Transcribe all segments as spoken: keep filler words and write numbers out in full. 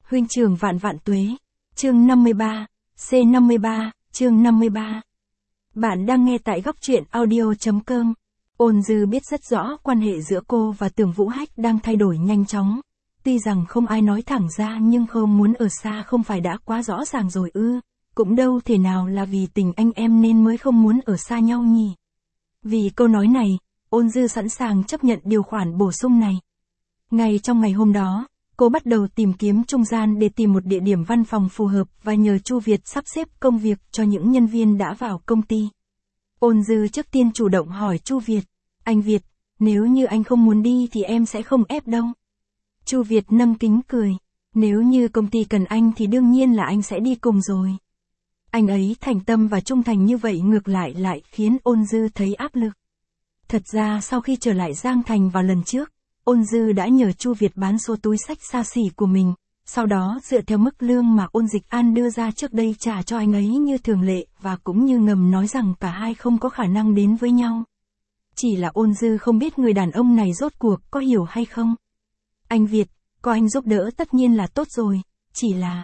Huynh trưởng vạn vạn tuế. Chương năm mươi ba, C năm mươi ba, chương năm mươi ba. Bạn đang nghe tại góc truyện audio.com. Ôn Dư biết rất rõ quan hệ giữa cô và Tưởng Vũ Hách đang thay đổi nhanh chóng. Tuy rằng không ai nói thẳng ra nhưng không muốn ở xa không phải đã quá rõ ràng rồi ư. Cũng đâu thể nào là vì tình anh em nên mới không muốn ở xa nhau nhỉ. Vì câu nói này, Ôn Dư sẵn sàng chấp nhận điều khoản bổ sung này. Ngay trong ngày hôm đó, cô bắt đầu tìm kiếm trung gian để tìm một địa điểm văn phòng phù hợp và nhờ Chu Việt sắp xếp công việc cho những nhân viên đã vào công ty. Ôn Dư trước tiên chủ động hỏi Chu Việt, anh Việt, nếu như anh không muốn đi thì em sẽ không ép đâu. Chu Việt nâng kính cười, nếu như công ty cần anh thì đương nhiên là anh sẽ đi cùng rồi. Anh ấy thành tâm và trung thành như vậy ngược lại lại khiến Ôn Dư thấy áp lực. Thật ra sau khi trở lại Giang Thành vào lần trước, Ôn Dư đã nhờ Chu Việt bán số túi xách xa xỉ của mình, sau đó dựa theo mức lương mà Ôn Dịch An đưa ra trước đây trả cho anh ấy như thường lệ và cũng như ngầm nói rằng cả hai không có khả năng đến với nhau. Chỉ là Ôn Dư không biết người đàn ông này rốt cuộc có hiểu hay không. Anh Việt, có anh giúp đỡ tất nhiên là tốt rồi, chỉ là...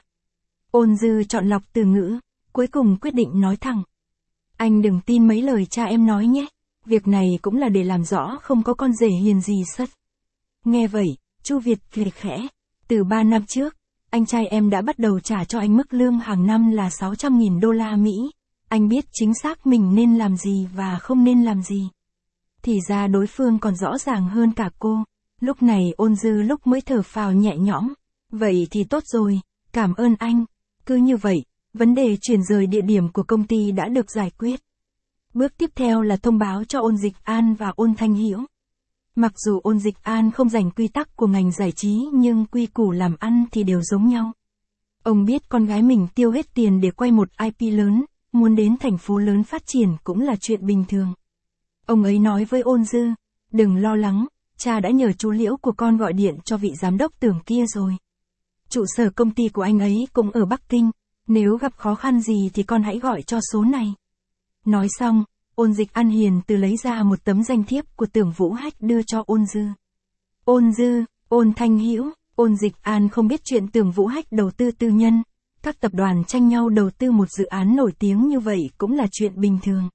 Ôn Dư chọn lọc từ ngữ, cuối cùng quyết định nói thẳng. Anh đừng tin mấy lời cha em nói nhé, việc này cũng là để làm rõ không có con rể hiền gì sất. Nghe vậy, Chu Việt cười khẽ, từ ba năm trước, anh trai em đã bắt đầu trả cho anh mức lương hàng năm là sáu trăm nghìn đô la Mỹ, anh biết chính xác mình nên làm gì và không nên làm gì. Thì ra đối phương còn rõ ràng hơn cả cô, lúc này Ôn Dư lúc mới thở phào nhẹ nhõm, vậy thì tốt rồi, cảm ơn anh, cứ như vậy, vấn đề chuyển rời địa điểm của công ty đã được giải quyết. Bước tiếp theo là thông báo cho Ôn Dịch An và Ôn Thanh Hiểu. Mặc dù Ôn Dịch An không rành quy tắc của ngành giải trí nhưng quy củ làm ăn thì đều giống nhau. Ông biết con gái mình tiêu hết tiền để quay một i pê lớn, muốn đến thành phố lớn phát triển cũng là chuyện bình thường. Ông ấy nói với Ôn Dư, đừng lo lắng, cha đã nhờ chú Liễu của con gọi điện cho vị giám đốc Tưởng kia rồi. Trụ sở công ty của anh ấy cũng ở Bắc Kinh, nếu gặp khó khăn gì thì con hãy gọi cho số này. Nói xong, Ôn Dịch An hiền từ lấy ra một tấm danh thiếp của Tưởng Vũ Hách đưa cho Ôn Dư. Ôn Dư, Ôn Thanh Hiểu, Ôn Dịch An không biết chuyện Tưởng Vũ Hách đầu tư tư nhân, các tập đoàn tranh nhau đầu tư một dự án nổi tiếng như vậy cũng là chuyện bình thường.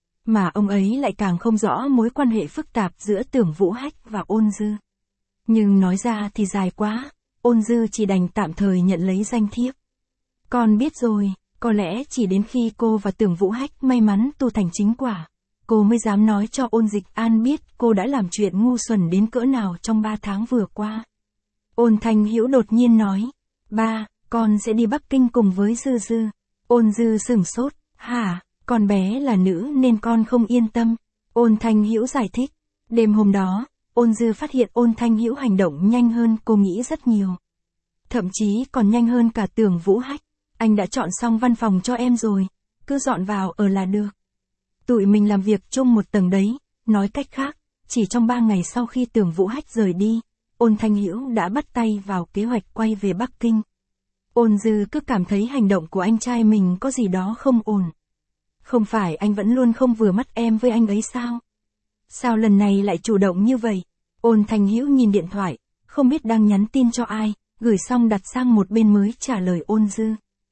Mà ông ấy lại càng không rõ mối quan hệ phức tạp giữa Tưởng Vũ Hách và Ôn Dư. Nhưng nói ra thì dài quá, Ôn Dư chỉ đành tạm thời nhận lấy danh thiếp. Con biết rồi. Có lẽ chỉ đến khi cô và Tưởng Vũ Hách may mắn tu thành chính quả, cô mới dám nói cho Ôn Dịch An biết cô đã làm chuyện ngu xuẩn đến cỡ nào trong ba tháng vừa qua. Ôn Thanh Hiểu đột nhiên nói, ba, con sẽ đi Bắc Kinh cùng với Dư Dư. Ôn Dư sửng sốt, hả, con bé là nữ nên con không yên tâm. Ôn Thanh Hiểu giải thích, đêm hôm đó, Ôn Dư phát hiện Ôn Thanh Hiểu hành động nhanh hơn cô nghĩ rất nhiều. Thậm chí còn nhanh hơn cả Tưởng Vũ Hách. Anh đã chọn xong văn phòng cho em rồi, cứ dọn vào ở là được. Tụi mình làm việc chung một tầng đấy, nói cách khác, chỉ trong ba ngày sau khi Tưởng Vũ Hách rời đi, Ôn Thanh Hiểu đã bắt tay vào kế hoạch quay về Bắc Kinh. Ôn Dư cứ cảm thấy hành động của anh trai mình có gì đó không ổn. Không phải anh vẫn luôn không vừa mắt em với anh ấy sao? Sao lần này lại chủ động như vậy? Ôn Thanh Hiểu nhìn điện thoại, không biết đang nhắn tin cho ai, gửi xong đặt sang một bên mới trả lời Ôn Dư.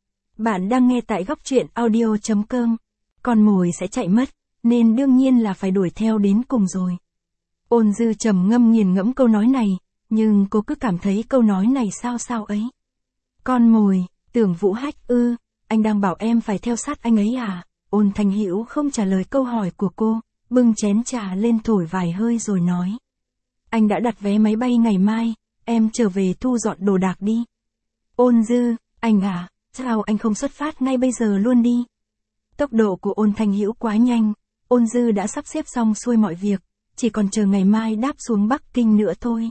Bạn đang nghe tại góc truyện audio.com. Con mồi sẽ chạy mất, nên đương nhiên là phải đuổi theo đến cùng rồi. Ôn Dư trầm ngâm nghiền ngẫm câu nói này, nhưng cô cứ cảm thấy câu nói này sao sao ấy. Con mồi, Tưởng Vũ Hách ư, anh đang bảo em phải theo sát anh ấy à? Ôn Thanh Hiểu không trả lời câu hỏi của cô, bưng chén trà lên thổi vài hơi rồi nói. Anh đã đặt vé máy bay ngày mai, em trở về thu dọn đồ đạc đi. Ôn Dư, anh à? Sao anh không xuất phát ngay bây giờ luôn đi? Tốc độ của Ôn Thanh Hiểu quá nhanh, Ôn Dư đã sắp xếp xong xuôi mọi việc, chỉ còn chờ ngày mai đáp xuống Bắc Kinh nữa thôi.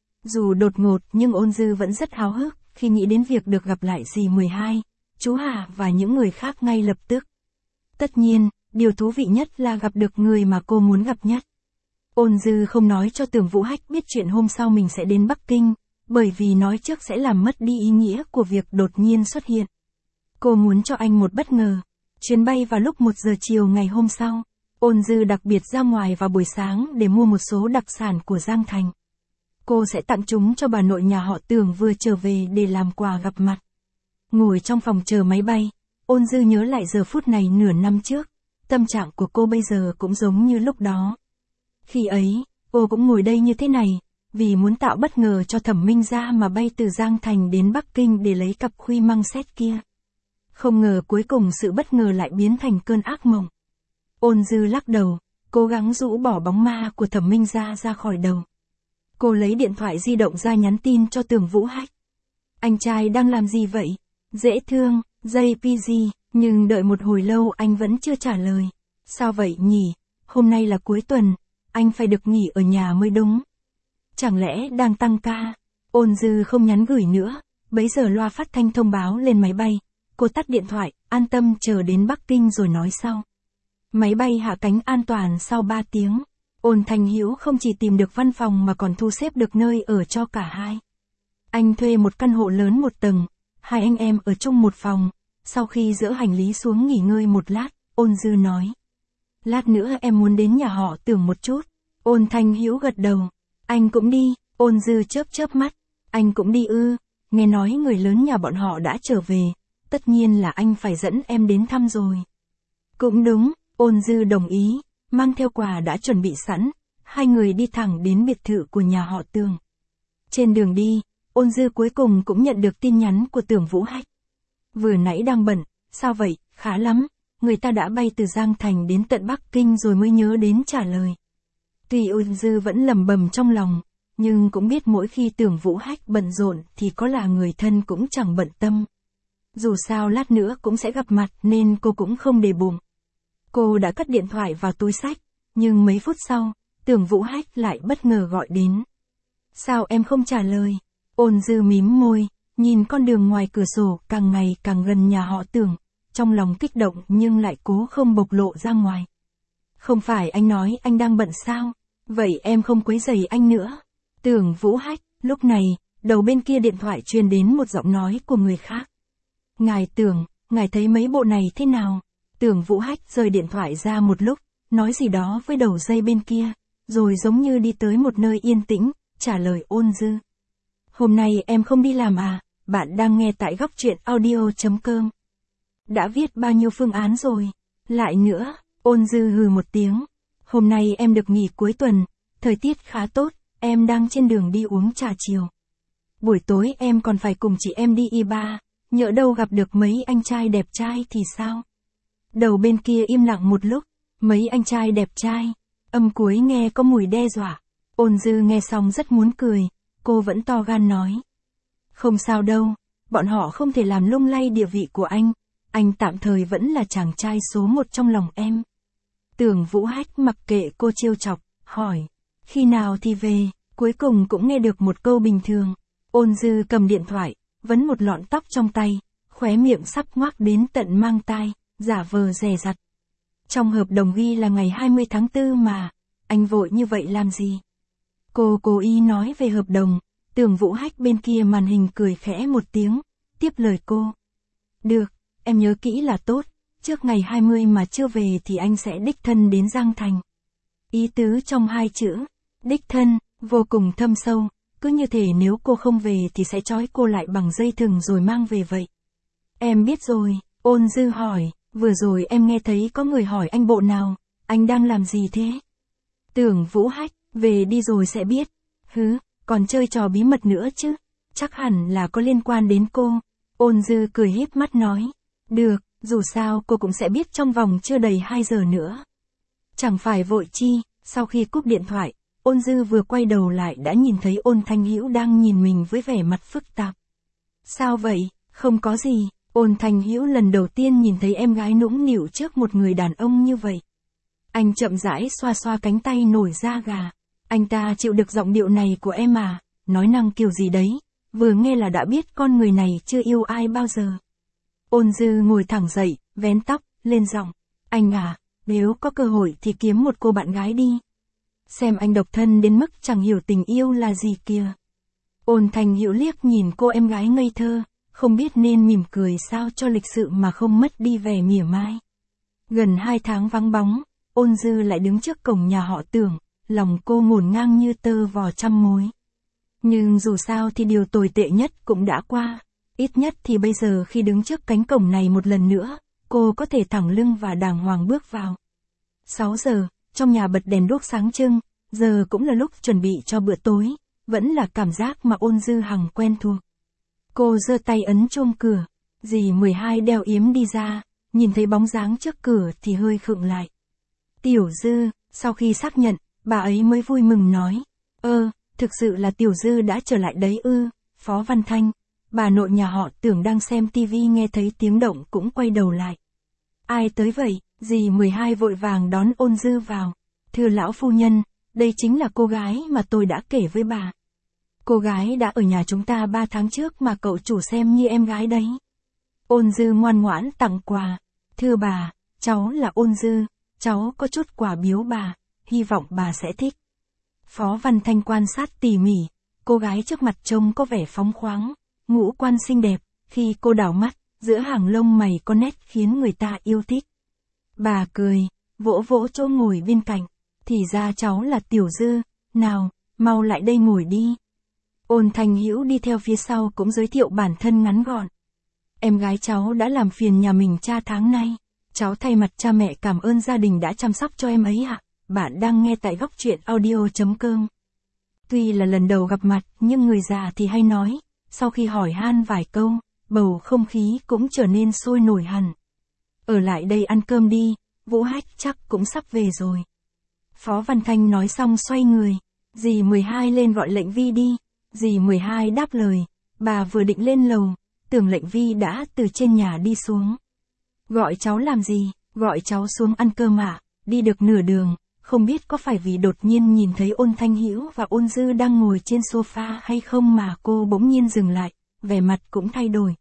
Dù đột ngột nhưng Ôn Dư vẫn rất háo hức khi nghĩ đến việc được gặp lại dì mười hai, chú Hà và những người khác ngay lập tức. Tất nhiên, điều thú vị nhất là gặp được người mà cô muốn gặp nhất. Ôn Dư không nói cho Tưởng Vũ Hách biết chuyện hôm sau mình sẽ đến Bắc Kinh, bởi vì nói trước sẽ làm mất đi ý nghĩa của việc đột nhiên xuất hiện. Cô muốn cho anh một bất ngờ. Chuyến bay vào lúc một giờ chiều ngày hôm sau. Ôn Dư đặc biệt ra ngoài vào buổi sáng để mua một số đặc sản của Giang Thành. cô sẽ tặng chúng cho bà nội nhà họ Tưởng vừa trở về để làm quà gặp mặt. Ngồi trong phòng chờ máy bay, Ôn Dư nhớ lại giờ phút này nửa năm trước, tâm trạng của cô bây giờ cũng giống như lúc đó. Khi ấy, cô cũng ngồi đây như thế này, vì muốn tạo bất ngờ cho Thẩm Minh Gia mà bay từ Giang Thành đến Bắc Kinh để lấy cặp khuy măng xét kia. Không ngờ cuối cùng sự bất ngờ lại biến thành cơn ác mộng. Ôn Dư lắc đầu, cố gắng rũ bỏ bóng ma của Thẩm Minh Gia ra khỏi đầu. Cô lấy điện thoại di động ra nhắn tin cho Tưởng Vũ Hách. Anh trai đang làm gì vậy? Dễ thương, jay pê giê, nhưng đợi một hồi lâu anh vẫn chưa trả lời. Sao vậy nhỉ? Hôm nay là cuối tuần, anh phải được nghỉ ở nhà mới đúng. Chẳng lẽ đang tăng ca? Ôn Dư không nhắn gửi nữa, bấy giờ loa phát thanh thông báo lên máy bay. Cô tắt điện thoại, an tâm chờ đến Bắc Kinh rồi nói sau. Máy bay hạ cánh an toàn sau ba tiếng. Ôn Thanh Hữu không chỉ tìm được văn phòng mà còn thu xếp được nơi ở cho cả hai. Anh thuê một căn hộ lớn một tầng, hai anh em ở chung một phòng. Sau khi dỡ hành lý xuống nghỉ ngơi một lát, Ôn Dư nói. Lát nữa em muốn đến nhà họ Tưởng một chút. Ôn Thanh Hữu gật đầu. Anh cũng đi. Ôn Dư chớp chớp mắt. Anh cũng đi ư? Nghe nói người lớn nhà bọn họ đã trở về. Tất nhiên là anh phải dẫn em đến thăm rồi. Cũng đúng, Ôn Dư đồng ý, mang theo quà đã chuẩn bị sẵn, hai người đi thẳng đến biệt thự của nhà họ Tưởng. Trên đường đi, Ôn Dư cuối cùng cũng nhận được tin nhắn của Tưởng Vũ Hách. Vừa nãy đang bận, sao vậy, khá lắm, người ta đã bay từ Giang Thành đến tận Bắc Kinh rồi mới nhớ đến trả lời. Tuy Ôn Dư vẫn lầm bầm trong lòng, nhưng cũng biết mỗi khi Tưởng Vũ Hách bận rộn thì có là người thân cũng chẳng bận tâm. Dù sao lát nữa cũng sẽ gặp mặt nên cô cũng không để bụng. Cô đã cất điện thoại vào túi xách, nhưng mấy phút sau, Tưởng Vũ Hách lại bất ngờ gọi đến. Sao em không trả lời? Ôn Dư mím môi, nhìn con đường ngoài cửa sổ càng ngày càng gần nhà họ Tưởng, trong lòng kích động nhưng lại cố không bộc lộ ra ngoài. Không phải anh nói anh đang bận sao? Vậy em không quấy rầy anh nữa. Tưởng Vũ Hách, lúc này, đầu bên kia điện thoại truyền đến một giọng nói của người khác. Ngài Tưởng, ngài thấy mấy bộ này thế nào? Tưởng Vũ Hách rời điện thoại ra một lúc, nói gì đó với đầu dây bên kia, rồi giống như đi tới một nơi yên tĩnh, trả lời Ôn Dư. Hôm nay em không đi làm à, bạn đang nghe tại góc truyện audio chấm com. Đã viết bao nhiêu phương án rồi? Lại nữa, Ôn Dư hừ một tiếng. Hôm nay em được nghỉ cuối tuần, thời tiết khá tốt, em đang trên đường đi uống trà chiều. Buổi tối em còn phải cùng chị em đi y ba, nhỡ đâu gặp được mấy anh trai đẹp trai thì sao? Đầu bên kia im lặng một lúc, mấy anh trai đẹp trai, âm cuối nghe có mùi đe dọa. Ôn Dư nghe xong rất muốn cười, cô vẫn to gan nói. Không sao đâu, bọn họ không thể làm lung lay địa vị của anh, anh tạm thời vẫn là chàng trai số một trong lòng em. Tưởng Vũ Hách mặc kệ cô trêu chọc, hỏi, khi nào thì về, cuối cùng cũng nghe được một câu bình thường. Ôn Dư cầm điện thoại, vấn một lọn tóc trong tay, khóe miệng sắp ngoác đến tận mang tai, giả vờ dè dặt. Trong hợp đồng ghi là ngày hai mươi tháng tư mà, anh vội như vậy làm gì? Cô cố ý nói về hợp đồng, Tưởng Vũ Hách bên kia màn hình cười khẽ một tiếng, tiếp lời cô. Được, em nhớ kỹ là tốt, trước ngày hai mươi mà chưa về thì anh sẽ đích thân đến Giang Thành. Ý tứ trong hai chữ, đích thân, vô cùng thâm sâu, cứ như thể nếu cô không về thì sẽ trói cô lại bằng dây thừng rồi mang về vậy. Em biết rồi, Ôn Dư hỏi, vừa rồi em nghe thấy có người hỏi anh bộ nào, anh đang làm gì thế? Tưởng Vũ Hách, về đi rồi sẽ biết. Hứ, còn chơi trò bí mật nữa chứ, chắc hẳn là có liên quan đến cô. Ôn Dư cười híp mắt nói, được, dù sao cô cũng sẽ biết trong vòng chưa đầy hai giờ nữa. Chẳng phải vội chi, sau khi cúp điện thoại, Ôn Dư vừa quay đầu lại đã nhìn thấy Ôn Thanh Hữu đang nhìn mình với vẻ mặt phức tạp. Sao vậy, không có gì, Ôn Thanh Hữu lần đầu tiên nhìn thấy em gái nũng nịu trước một người đàn ông như vậy. Anh chậm rãi xoa xoa cánh tay nổi da gà. Anh ta chịu được giọng điệu này của em à, nói năng kiểu gì đấy, vừa nghe là đã biết con người này chưa yêu ai bao giờ. Ôn Dư ngồi thẳng dậy, vén tóc, lên giọng. Anh à, nếu có cơ hội thì kiếm một cô bạn gái đi. Xem anh độc thân đến mức chẳng hiểu tình yêu là gì kìa. Ôn Thanh Hữu liếc nhìn cô em gái ngây thơ, không biết nên mỉm cười sao cho lịch sự mà không mất đi vẻ mỉa mai. Gần hai tháng vắng bóng, Ôn Dư lại đứng trước cổng nhà họ Tưởng, lòng cô ngổn ngang như tơ vò trăm mối. Nhưng dù sao thì điều tồi tệ nhất cũng đã qua. Ít nhất thì bây giờ khi đứng trước cánh cổng này một lần nữa, cô có thể thẳng lưng và đàng hoàng bước vào. sáu giờ, trong nhà bật đèn đuốc sáng trưng, giờ cũng là lúc chuẩn bị cho bữa tối, vẫn là cảm giác mà Ôn Dư Hằng quen thuộc. Cô giơ tay ấn chuông cửa, dì mười hai đeo yếm đi ra, nhìn thấy bóng dáng trước cửa thì hơi khựng lại. Tiểu Dư, sau khi xác nhận, bà ấy mới vui mừng nói, ơ, thực sự là Tiểu Dư đã trở lại đấy ư, Phó Văn Thanh. Bà nội nhà họ Tưởng đang xem tivi nghe thấy tiếng động cũng quay đầu lại. Ai tới vậy? Dì mười hai vội vàng đón Ôn Dư vào. Thưa lão phu nhân, đây chính là cô gái mà tôi đã kể với bà. Cô gái đã ở nhà chúng ta ba tháng trước mà cậu chủ xem như em gái đấy. Ôn Dư ngoan ngoãn tặng quà. Thưa bà, cháu là Ôn Dư, cháu có chút quà biếu bà, hy vọng bà sẽ thích. Phó Văn Thanh quan sát tỉ mỉ, cô gái trước mặt trông có vẻ phóng khoáng, ngũ quan xinh đẹp, khi cô đảo mắt, giữa hàng lông mày có nét khiến người ta yêu thích. Bà cười, vỗ vỗ chỗ ngồi bên cạnh, thì ra cháu là Tiểu Dư, nào, mau lại đây ngồi đi. Ôn Thanh Hữu đi theo phía sau cũng giới thiệu bản thân ngắn gọn. Em gái cháu đã làm phiền nhà mình cha tháng nay, cháu thay mặt cha mẹ cảm ơn gia đình đã chăm sóc cho em ấy ạ. Bạn đang nghe tại góc truyện audio chấm com. Tuy là lần đầu gặp mặt nhưng người già thì hay nói, sau khi hỏi han vài câu, bầu không khí cũng trở nên sôi nổi hẳn. Ở lại đây ăn cơm đi, Vũ Hách chắc cũng sắp về rồi. Phó Văn Thanh nói xong xoay người, dì mười hai lên gọi Lệnh Vi đi. Dì mười hai đáp lời, bà vừa định lên lầu, Tưởng Lệnh Vi đã từ trên nhà đi xuống. Gọi cháu làm gì? Gọi cháu xuống ăn cơm ạ. Đi được nửa đường, không biết có phải vì đột nhiên nhìn thấy Ôn Thanh Hữu và Ôn Dư đang ngồi trên sofa hay không mà cô bỗng nhiên dừng lại, vẻ mặt cũng thay đổi.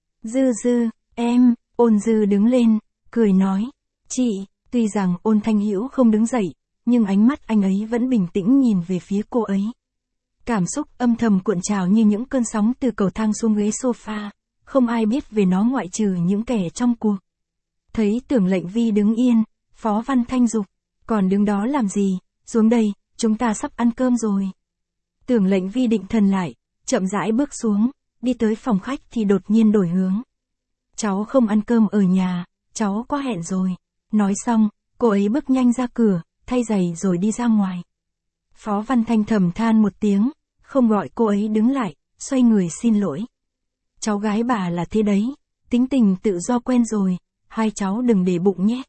Dư Dư, em, Ôn Dư đứng lên, cười nói, chị. Tuy rằng Ôn Thanh Hữu không đứng dậy, nhưng ánh mắt anh ấy vẫn bình tĩnh nhìn về phía cô ấy. Cảm xúc âm thầm cuộn trào như những cơn sóng từ cầu thang xuống ghế sofa, không ai biết về nó ngoại trừ những kẻ trong cuộc. Thấy Tưởng Lệnh Vi đứng yên, Phó Văn Thanh dục, còn đứng đó làm gì, xuống đây, chúng ta sắp ăn cơm rồi. Tưởng Lệnh Vi định thần lại, chậm rãi bước xuống, đi tới phòng khách thì đột nhiên đổi hướng. Cháu không ăn cơm ở nhà, cháu có hẹn rồi. Nói xong, cô ấy bước nhanh ra cửa, thay giày rồi đi ra ngoài. Phó Văn Thanh thầm than một tiếng, không gọi cô ấy đứng lại, xoay người xin lỗi. Cháu gái bà là thế đấy, tính tình tự do quen rồi, hai cháu đừng để bụng nhé.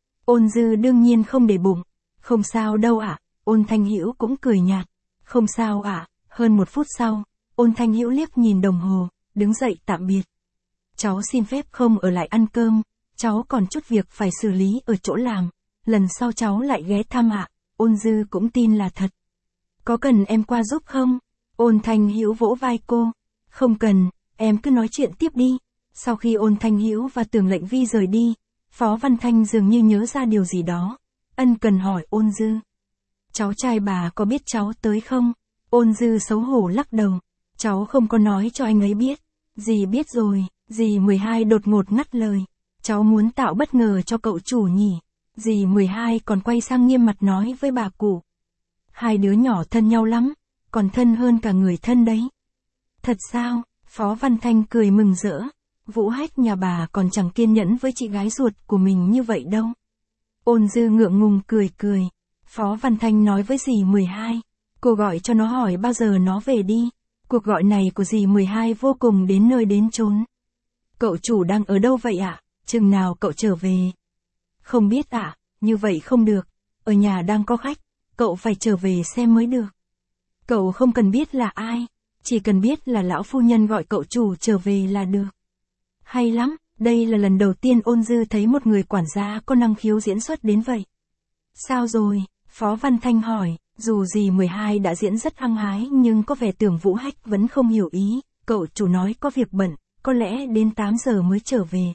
Ôn Dư đương nhiên không để bụng, không sao đâu ạ. Ôn Thanh Hữu cũng cười nhạt, không sao ạ. Hơn một phút sau, Ôn Thanh Hữu liếc nhìn đồng hồ, đứng dậy tạm biệt. Cháu xin phép không ở lại ăn cơm, cháu còn chút việc phải xử lý ở chỗ làm, lần sau cháu lại ghé thăm ạ. Ôn Dư cũng tin là thật. Có cần em qua giúp không? Ôn Thanh Hữu vỗ vai cô. Không cần, em cứ nói chuyện tiếp đi. Sau khi Ôn Thanh Hữu và Tưởng Lệnh Vi rời đi, Phó Văn Thanh dường như nhớ ra điều gì đó, ân cần hỏi Ôn Dư. Cháu trai bà có biết cháu tới không? Ôn Dư xấu hổ lắc đầu. Cháu không có nói cho anh ấy biết. Dì biết rồi. Dì mười hai đột ngột ngắt lời. Cháu muốn tạo bất ngờ cho cậu chủ nhỉ. Dì mười hai còn quay sang nghiêm mặt nói với bà cụ. Hai đứa nhỏ thân nhau lắm, còn thân hơn cả người thân đấy. Thật sao? Phó Văn Thanh cười mừng rỡ. Vũ Hách nhà bà còn chẳng kiên nhẫn với chị gái ruột của mình như vậy đâu. Ôn Dư ngượng ngùng cười cười. Phó Văn Thanh nói với dì mười hai. Cô gọi cho nó hỏi bao giờ nó về đi. Cuộc gọi này của dì mười hai vô cùng đến nơi đến chốn. Cậu chủ đang ở đâu vậy ạ? À? Chừng nào cậu trở về? Không biết ạ, à? Như vậy không được. Ở nhà đang có khách, cậu phải trở về xem mới được. Cậu không cần biết là ai, chỉ cần biết là lão phu nhân gọi cậu chủ trở về là được. Hay lắm, đây là lần đầu tiên Ôn Dư thấy một người quản gia có năng khiếu diễn xuất đến vậy. Sao rồi? Phó Văn Thanh hỏi, dù dì mười hai đã diễn rất hăng hái nhưng có vẻ tưởng Vũ Hách vẫn không hiểu ý, cậu chủ nói có việc bận, có lẽ đến tám giờ mới trở về.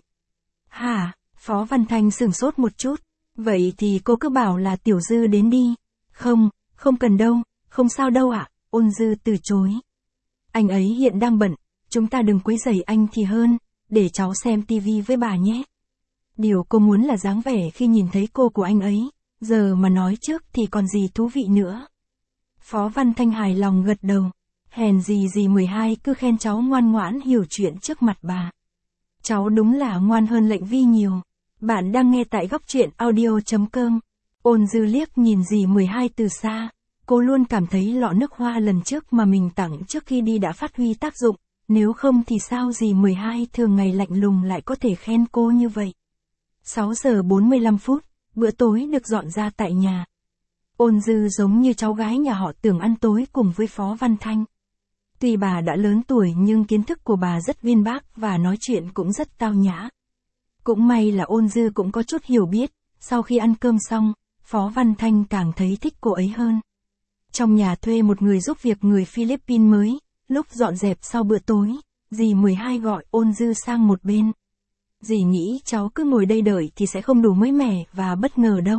Hả? Phó Văn Thanh sửng sốt một chút, vậy thì cô cứ bảo là Tiểu Dư đến đi. Không, không cần đâu, không sao đâu ạ. À? Ôn Dư từ chối. Anh ấy hiện đang bận, chúng ta đừng quấy rầy anh thì hơn, để cháu xem tivi với bà nhé. Điều cô muốn là dáng vẻ khi nhìn thấy cô của anh ấy, giờ mà nói trước thì còn gì thú vị nữa. Phó Văn Thanh hài lòng gật đầu. Hèn gì dì mười hai cứ khen cháu ngoan ngoãn hiểu chuyện trước mặt bà. Cháu đúng là ngoan hơn Lệnh Vi nhiều. Bạn đang nghe tại góc truyện audio.com. Ôn Dư liếc nhìn dì mười hai từ xa. Cô luôn cảm thấy lọ nước hoa lần trước mà mình tặng trước khi đi đã phát huy tác dụng. Nếu không thì sao dì mười hai thường ngày lạnh lùng lại có thể khen cô như vậy. sáu giờ bốn mươi lăm phút, bữa tối được dọn ra tại nhà. Ôn Dư giống như cháu gái nhà họ Tưởng ăn tối cùng với Phó Văn Thanh. Tuy bà đã lớn tuổi nhưng kiến thức của bà rất uyên bác và nói chuyện cũng rất tao nhã. Cũng may là Ôn Dư cũng có chút hiểu biết, sau khi ăn cơm xong, Phó Văn Thanh càng thấy thích cô ấy hơn. Trong nhà thuê một người giúp việc người Philippines mới, lúc dọn dẹp sau bữa tối, dì mười hai gọi Ôn Dư sang một bên. Dì nghĩ cháu cứ ngồi đây đợi thì sẽ không đủ mới mẻ và bất ngờ đâu.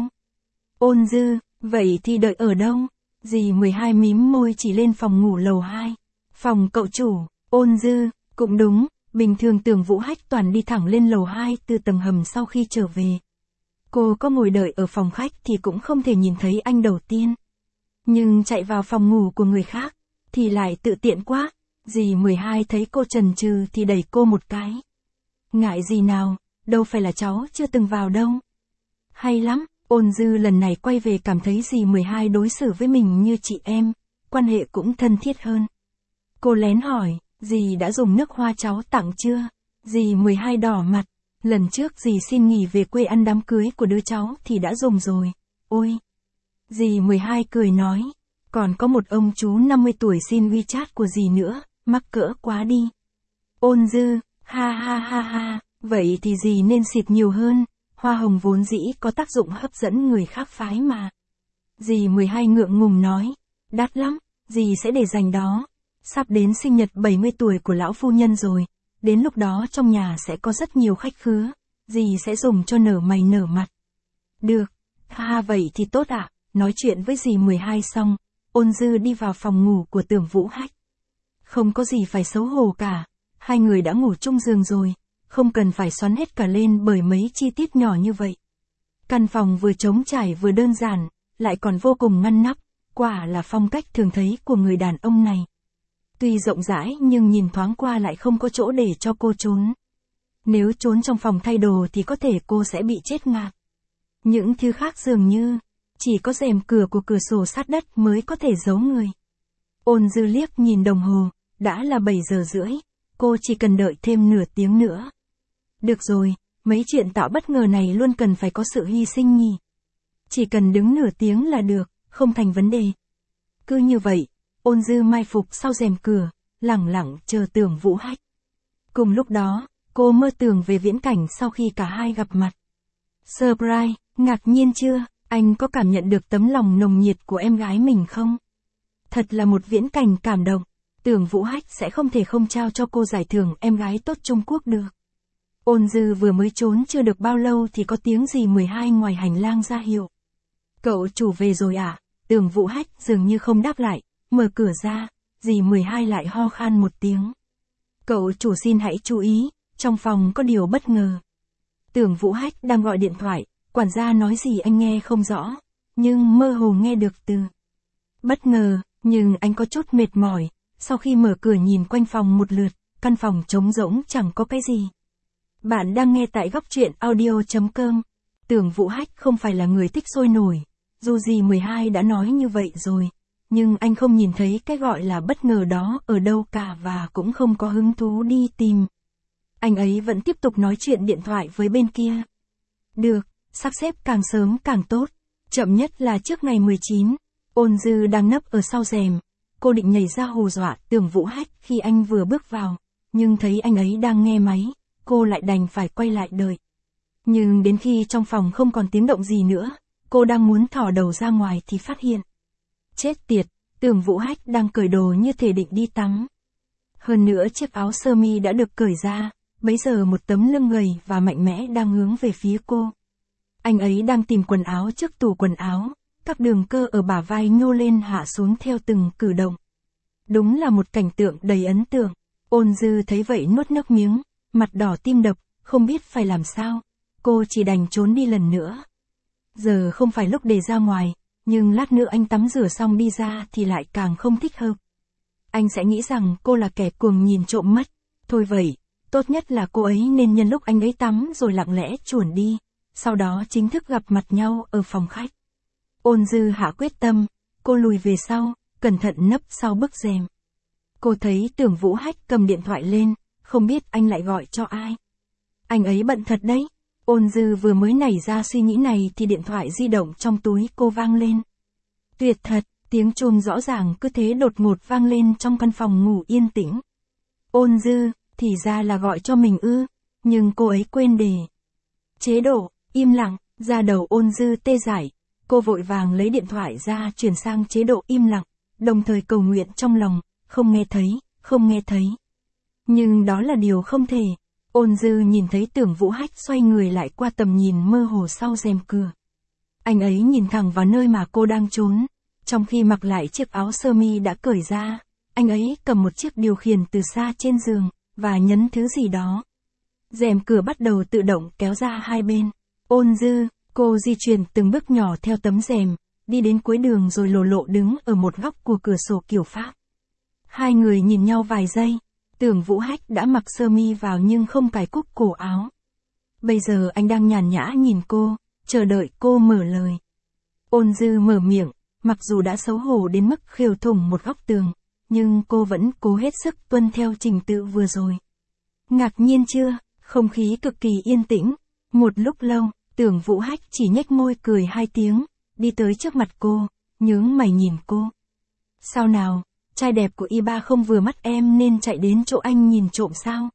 Ôn Dư, vậy thì đợi ở đâu? Dì mười hai mím môi chỉ lên phòng ngủ lầu hai. Phòng cậu chủ. Ôn Dư, cũng đúng, bình thường Tưởng Vũ Hách toàn đi thẳng lên lầu hai từ tầng hầm sau khi trở về. Cô có ngồi đợi ở phòng khách thì cũng không thể nhìn thấy anh đầu tiên. Nhưng chạy vào phòng ngủ của người khác, thì lại tự tiện quá. Dì mười hai thấy cô chần chừ thì đẩy cô một cái. Ngại gì nào, đâu phải là cháu chưa từng vào đâu. Hay lắm, Ôn Dư lần này quay về cảm thấy dì mười hai đối xử với mình như chị em, quan hệ cũng thân thiết hơn. Cô lén hỏi, dì đã dùng nước hoa cháu tặng chưa? Dì mười hai đỏ mặt, lần trước dì xin nghỉ về quê ăn đám cưới của đứa cháu thì đã dùng rồi. Ôi! Dì mười hai cười nói, còn có một ông chú năm mươi tuổi xin WeChat của dì nữa, mắc cỡ quá đi. Ôn Dư, ha ha ha ha, vậy thì dì nên xịt nhiều hơn, hoa hồng vốn dĩ có tác dụng hấp dẫn người khác phái mà. Dì mười hai ngượng ngùng nói, đắt lắm, dì sẽ để dành đó. Sắp đến sinh nhật bảy mươi tuổi của lão phu nhân rồi, đến lúc đó trong nhà sẽ có rất nhiều khách khứa, dì sẽ dùng cho nở mày nở mặt. Được, ha vậy thì tốt ạ. Nói chuyện với dì mười hai xong, Ôn Dư đi vào phòng ngủ của Tưởng Vũ Hách. Không có gì phải xấu hổ cả, hai người đã ngủ chung giường rồi, không cần phải xoắn hết cả lên bởi mấy chi tiết nhỏ như vậy. Căn phòng vừa trống trải vừa đơn giản, lại còn vô cùng ngăn nắp, quả là phong cách thường thấy của người đàn ông này. Tuy rộng rãi nhưng nhìn thoáng qua lại không có chỗ để cho cô trốn. Nếu trốn trong phòng thay đồ thì có thể cô sẽ bị chết ngạt. Những thứ khác dường như chỉ có rèm cửa của cửa sổ sát đất mới có thể giấu người. Ôn Dư liếc nhìn đồng hồ, đã là bảy giờ rưỡi, cô chỉ cần đợi thêm nửa tiếng nữa. Được rồi, mấy chuyện tạo bất ngờ này luôn cần phải có sự hy sinh nhỉ. Chỉ cần đứng nửa tiếng là được, không thành vấn đề. Cứ như vậy, Ôn Dư mai phục sau rèm cửa, lẳng lặng chờ Tưởng Vũ Hách. Cùng lúc đó, cô mơ tưởng về viễn cảnh sau khi cả hai gặp mặt. Surprise, ngạc nhiên chưa? Anh có cảm nhận được tấm lòng nồng nhiệt của em gái mình không? Thật là một viễn cảnh cảm động. Tưởng Vũ Hách sẽ không thể không trao cho cô giải thưởng em gái tốt Trung Quốc được. Ôn Dư vừa mới trốn chưa được bao lâu thì có tiếng dì mười hai ngoài hành lang ra hiệu. Cậu chủ về rồi à? Tưởng Vũ Hách dường như không đáp lại, mở cửa ra, dì mười hai lại ho khan một tiếng. Cậu chủ xin hãy chú ý, trong phòng có điều bất ngờ. Tưởng Vũ Hách đang gọi điện thoại. Quản gia nói gì anh nghe không rõ, nhưng mơ hồ nghe được từ. Bất ngờ, nhưng anh có chút mệt mỏi, sau khi mở cửa nhìn quanh phòng một lượt, căn phòng trống rỗng chẳng có cái gì. Bạn đang nghe tại góc truyện audio.com. Tưởng Vũ Hách không phải là người thích sôi nổi, dù dì mười hai đã nói như vậy rồi, nhưng anh không nhìn thấy cái gọi là bất ngờ đó ở đâu cả và cũng không có hứng thú đi tìm. Anh ấy vẫn tiếp tục nói chuyện điện thoại với bên kia. Được. Sắp xếp càng sớm càng tốt, chậm nhất là trước ngày mười chín, Ôn Dư đang nấp ở sau rèm, cô định nhảy ra hù dọa Tưởng Vũ Hách khi anh vừa bước vào, nhưng thấy anh ấy đang nghe máy, cô lại đành phải quay lại đợi. Nhưng đến khi trong phòng không còn tiếng động gì nữa, cô đang muốn thò đầu ra ngoài thì phát hiện. Chết tiệt, Tưởng Vũ Hách đang cởi đồ như thể định đi tắm. Hơn nữa chiếc áo sơ mi đã được cởi ra, bấy giờ một tấm lưng gầy và mạnh mẽ đang hướng về phía cô. Anh ấy đang tìm quần áo trước tủ quần áo, các đường cơ ở bả vai nhô lên hạ xuống theo từng cử động. Đúng là một cảnh tượng đầy ấn tượng. Ôn Dư thấy vậy nuốt nước miếng, mặt đỏ tim đập, không biết phải làm sao. Cô chỉ đành trốn đi lần nữa. Giờ không phải lúc để ra ngoài, nhưng lát nữa anh tắm rửa xong đi ra thì lại càng không thích hợp. anh sẽ nghĩ rằng cô là kẻ cuồng nhìn trộm mất. Thôi vậy, tốt nhất là cô ấy nên nhân lúc anh ấy tắm rồi lặng lẽ chuồn đi, sau đó chính thức gặp mặt nhau ở phòng khách. Ôn Dư hạ quyết tâm, cô lùi về sau, cẩn thận nấp sau bức rèm. Cô thấy Tưởng Vũ Hách cầm điện thoại lên, không biết anh lại gọi cho ai. Anh ấy bận thật đấy. Ôn Dư vừa mới nảy ra suy nghĩ này thì điện thoại di động trong túi cô vang lên. Tuyệt thật, tiếng chuông rõ ràng cứ thế đột ngột vang lên trong căn phòng ngủ yên tĩnh. Ôn Dư, thì ra là gọi cho mình ư, nhưng cô ấy quên đề. Chế độ, im lặng, da đầu Ôn Dư tê dại, cô vội vàng lấy điện thoại ra chuyển sang chế độ im lặng, đồng thời cầu nguyện trong lòng, không nghe thấy, không nghe thấy. Nhưng đó là điều không thể. Ôn Dư nhìn thấy Tưởng Vũ Hách xoay người lại qua tầm nhìn mơ hồ sau rèm cửa. Anh ấy nhìn thẳng vào nơi mà cô đang trốn, trong khi mặc lại chiếc áo sơ mi đã cởi ra, anh ấy cầm một chiếc điều khiển từ xa trên giường, và nhấn thứ gì đó. Rèm cửa bắt đầu tự động kéo ra hai bên. Ôn Dư, cô di chuyển từng bước nhỏ theo tấm rèm, đi đến cuối đường rồi lồ lộ đứng ở một góc của cửa sổ kiểu Pháp. Hai người nhìn nhau vài giây. Tưởng Vũ Hách đã mặc sơ mi vào nhưng không cài cúc cổ áo. Bây giờ anh đang nhàn nhã nhìn cô, chờ đợi cô mở lời. Ôn Dư mở miệng, mặc dù đã xấu hổ đến mức khều thủng một góc tường, nhưng cô vẫn cố hết sức tuân theo trình tự vừa rồi. Ngạc nhiên chưa? Không khí cực kỳ yên tĩnh. Một lúc lâu, Tưởng Vũ Hách chỉ nhếch môi cười hai tiếng, đi tới trước mặt cô, nhướng mày nhìn cô. Sao nào? Trai đẹp của y ba không vừa mắt em nên chạy đến chỗ anh nhìn trộm sao?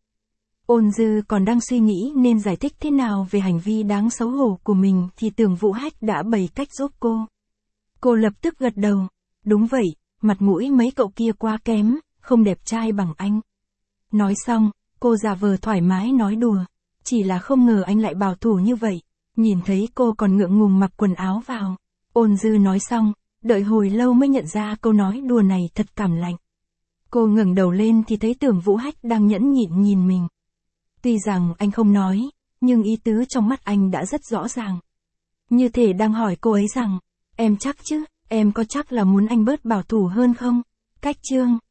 Ôn Dư còn đang suy nghĩ nên giải thích thế nào về hành vi đáng xấu hổ của mình thì Tưởng Vũ Hách đã bày cách giúp cô. Cô lập tức gật đầu. Đúng vậy, mặt mũi mấy cậu kia quá kém, không đẹp trai bằng anh. Nói xong, cô giả vờ thoải mái nói đùa. Chỉ là không ngờ anh lại bảo thủ như vậy. Nhìn thấy cô còn ngượng ngùng mặc quần áo vào. Ôn Dư nói xong. Đợi hồi lâu mới nhận ra câu nói đùa này thật cảm lạnh. Cô ngẩng đầu lên thì thấy Tưởng Vũ Hách đang nhẫn nhịn nhìn mình. Tuy rằng anh không nói, nhưng ý tứ trong mắt anh đã rất rõ ràng. Như thể đang hỏi cô ấy rằng, em chắc chứ, em có chắc là muốn anh bớt bảo thủ hơn không? Cách chương